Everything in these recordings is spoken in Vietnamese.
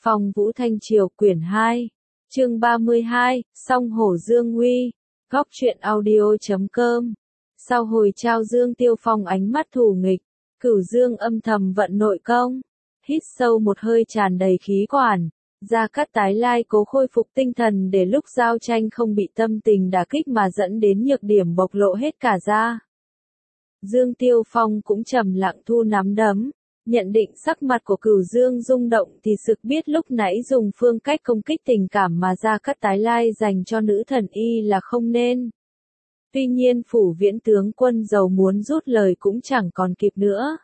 Phong Vũ Thanh Triều quyển 2, chương 32, Song Hổ Dương Uy, góc truyện audio.com. Sau hồi trao Dương Tiêu Phong ánh mắt thù nghịch, Cửu Dương âm thầm vận nội công, hít sâu một hơi tràn đầy khí quản, Gia Cát tái lai cố khôi phục tinh thần để lúc giao tranh không bị tâm tình đả kích mà dẫn đến nhược điểm bộc lộ hết cả ra. Dương Tiêu Phong cũng trầm lặng thu nắm đấm, nhận định sắc mặt của Cửu Dương rung động thì sực biết lúc nãy dùng phương cách công kích tình cảm mà Gia Cát tái lai dành cho nữ thần y là không nên. Tuy nhiên Phủ Viễn tướng quân giàu muốn rút lời cũng chẳng còn kịp nữa.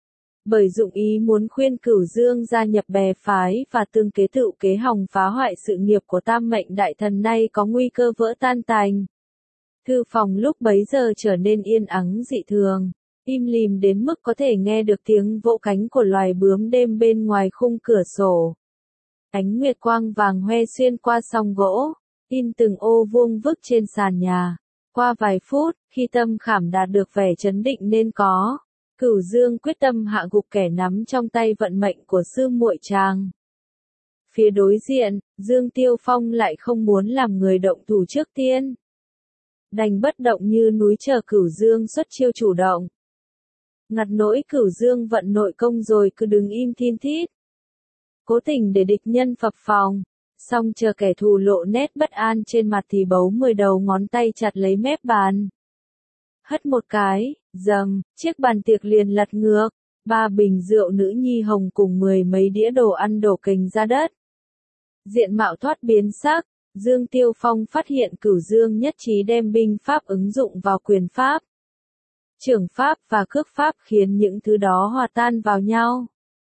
Bởi dụng ý muốn khuyên Cửu Dương gia nhập bè phái và tương kế tựu kế hòng phá hoại sự nghiệp của Tam Mệnh Đại Thần nay có nguy cơ vỡ tan tành. Thư phòng lúc bấy giờ trở nên yên ắng dị thường, im lìm đến mức có thể nghe được tiếng vỗ cánh của loài bướm đêm bên ngoài khung cửa sổ. Ánh nguyệt quang vàng hoe xuyên qua song gỗ, in từng ô vuông vức trên sàn nhà. Qua vài phút, khi tâm khảm đạt được vẻ chấn định nên có, Cửu Dương quyết tâm hạ gục kẻ nắm trong tay vận mệnh của sư muội chàng. Phía đối diện, Dương Tiêu Phong lại không muốn làm người động thủ trước tiên. Đành bất động như núi chờ Cửu Dương xuất chiêu chủ động. Ngặt nỗi Cửu Dương vận nội công rồi cứ đứng im thin thít. Cố tình để địch nhân phập phồng, xong chờ kẻ thù lộ nét bất an trên mặt thì bấu 10 đầu ngón tay chặt lấy mép bàn. Hất một cái, dầm, chiếc bàn tiệc liền lật ngược, 3 bình rượu nữ nhi hồng cùng 10 mấy đĩa đồ ăn đổ kềnh ra đất. Diện mạo thoát biến sắc, Dương Tiêu Phong phát hiện Cửu Dương nhất trí đem binh pháp ứng dụng vào quyền pháp. Trưởng pháp và cước pháp khiến những thứ đó hòa tan vào nhau,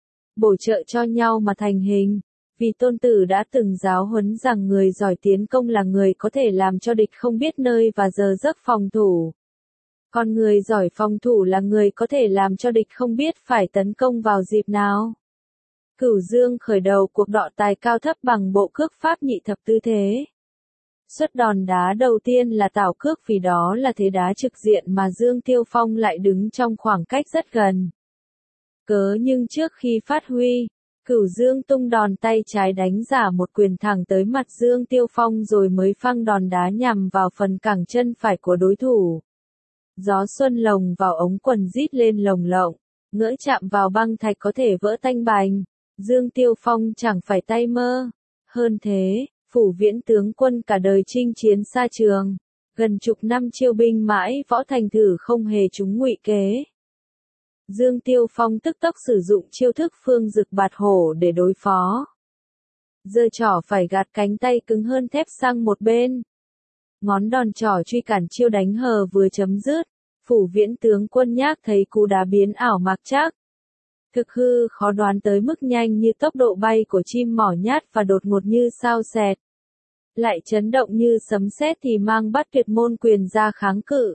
bổ trợ cho nhau mà thành hình. Vì tôn tử đã từng giáo huấn rằng người giỏi tiến công là người có thể làm cho địch không biết nơi và giờ giấc phòng thủ. Còn người giỏi phòng thủ là người có thể làm cho địch không biết phải tấn công vào dịp nào. Cửu Dương khởi đầu cuộc đọ tài cao thấp bằng bộ cước pháp nhị thập tư thế. Xuất đòn đá đầu tiên là tảo cước vì đó là thế đá trực diện mà Dương Tiêu Phong lại đứng trong khoảng cách rất gần. Nhưng trước khi phát huy, Cửu Dương tung đòn tay trái đánh giả một quyền thẳng tới mặt Dương Tiêu Phong rồi mới phăng đòn đá nhằm vào phần cẳng chân phải của đối thủ. Gió xuân lồng vào ống quần rít lên lồng lộng, ngỡ chạm vào băng thạch có thể vỡ tanh bành. Dương Tiêu Phong chẳng phải tay mơ. Hơn thế, Phủ Viễn tướng quân cả đời chinh chiến xa trường, gần chục năm chiêu binh mãi võ thành thử không hề trúng ngụy kế. Dương Tiêu Phong tức tốc sử dụng chiêu thức phương dực bạt hổ để đối phó. Giơ trỏ phải gạt cánh tay cứng hơn thép sang một bên. Ngón đòn trỏ truy cản chiêu đánh hờ vừa chấm dứt, Phủ Viễn tướng quân nhác thấy cú đá biến ảo mạc trác. Thực hư khó đoán tới mức nhanh như tốc độ bay của chim mỏ nhát và đột ngột như sao xẹt. Lại chấn động như sấm sét thì mang bắt tuyệt môn quyền ra kháng cự.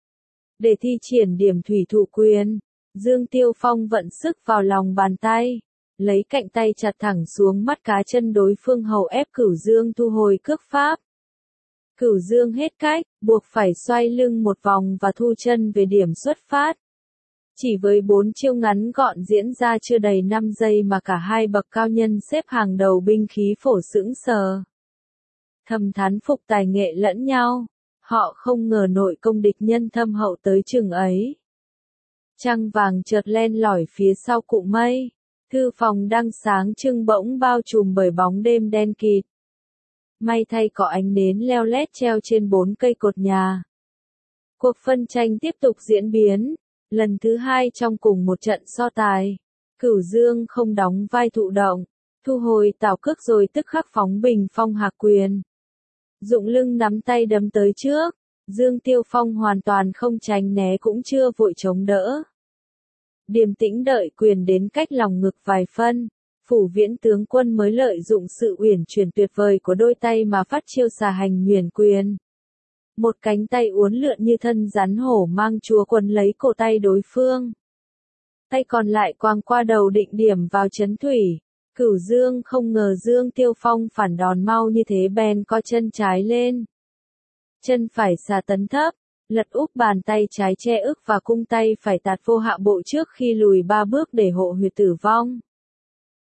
Để thi triển điểm thủy thủ quyền, Dương Tiêu Phong vận sức vào lòng bàn tay, lấy cạnh tay chặt thẳng xuống mắt cá chân đối phương hầu ép Cửu Dương thu hồi cước pháp. Cửu Dương hết cách, buộc phải xoay lưng một vòng và thu chân về điểm xuất phát. Chỉ với 4 chiêu ngắn gọn diễn ra chưa đầy 5 giây mà cả hai bậc cao nhân xếp hàng đầu binh khí phổ sững sờ. Thầm thán phục tài nghệ lẫn nhau, họ không ngờ nội công địch nhân thâm hậu tới chừng ấy. Trăng vàng chợt len lỏi phía sau cụm mây, thư phòng đang sáng trưng bỗng bao trùm bởi bóng đêm đen kịt. May thay có ánh nến leo lét treo trên 4 cây cột nhà. Cuộc phân tranh tiếp tục diễn biến, lần thứ 2 trong cùng một trận so tài. Cửu Dương không đóng vai thụ động, thu hồi tảo cước rồi tức khắc phóng bình phong hạc quyền. Dụng lưng nắm tay đấm tới trước, Dương Tiêu Phong hoàn toàn không tránh né cũng chưa vội chống đỡ. Điềm tĩnh đợi quyền đến cách lòng ngực vài phân, Phủ Viễn tướng quân mới lợi dụng sự uyển chuyển tuyệt vời của đôi tay mà phát chiêu xà hành nhuyễn quyền. Một cánh tay uốn lượn như thân rắn hổ mang chúa quấn lấy cổ tay đối phương. Tay còn lại quàng qua đầu định điểm vào chấn thủy. Cửu Dương không ngờ Dương Tiêu Phong phản đòn mau như thế bèn co chân trái lên. Chân phải xà tấn thấp, lật úp bàn tay trái che ức và cung tay phải tạt vô hạ bộ trước khi lùi 3 bước để hộ huyệt tử vong.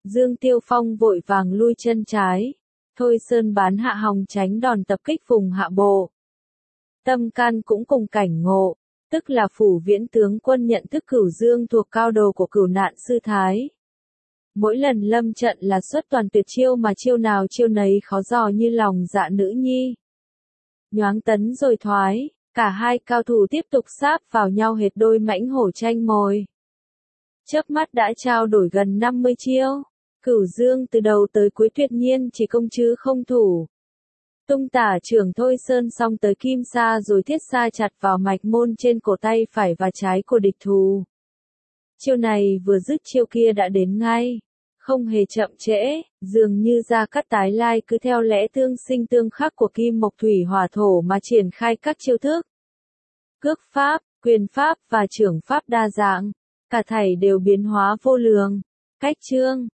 Dương Tiêu Phong vội vàng lui chân trái. Thôi Sơn bán hạ hòng tránh đòn tập kích vùng hạ bộ. Tâm Can cũng cùng cảnh ngộ, tức là phủ viễn tướng quân nhận thức Cửu Dương thuộc cao đồ của Cửu Nạn Sư Thái. Mỗi lần lâm trận là xuất toàn tuyệt chiêu mà chiêu nào chiêu nấy khó dò như lòng dạ nữ nhi. Nhoáng tấn rồi thoái, cả hai cao thủ tiếp tục sáp vào nhau hệt đôi mãnh hổ tranh mồi. Chớp mắt đã trao đổi gần 50 chiêu. Cửu Dương từ đầu tới cuối tuyệt nhiên chỉ công chứ không thủ. Tung tả trưởng Thôi Sơn xong tới kim sa rồi thiết sa chặt vào mạch môn trên cổ tay phải và trái của địch thủ. Chiêu này vừa dứt chiêu kia đã đến ngay. Không hề chậm trễ, dường như Gia Cát tái lai cứ theo lẽ tương sinh tương khắc của kim mộc thủy hỏa thổ mà triển khai các chiêu thức. Cước pháp, quyền pháp và trưởng pháp đa dạng, cả thảy đều biến hóa vô lường. Cách chương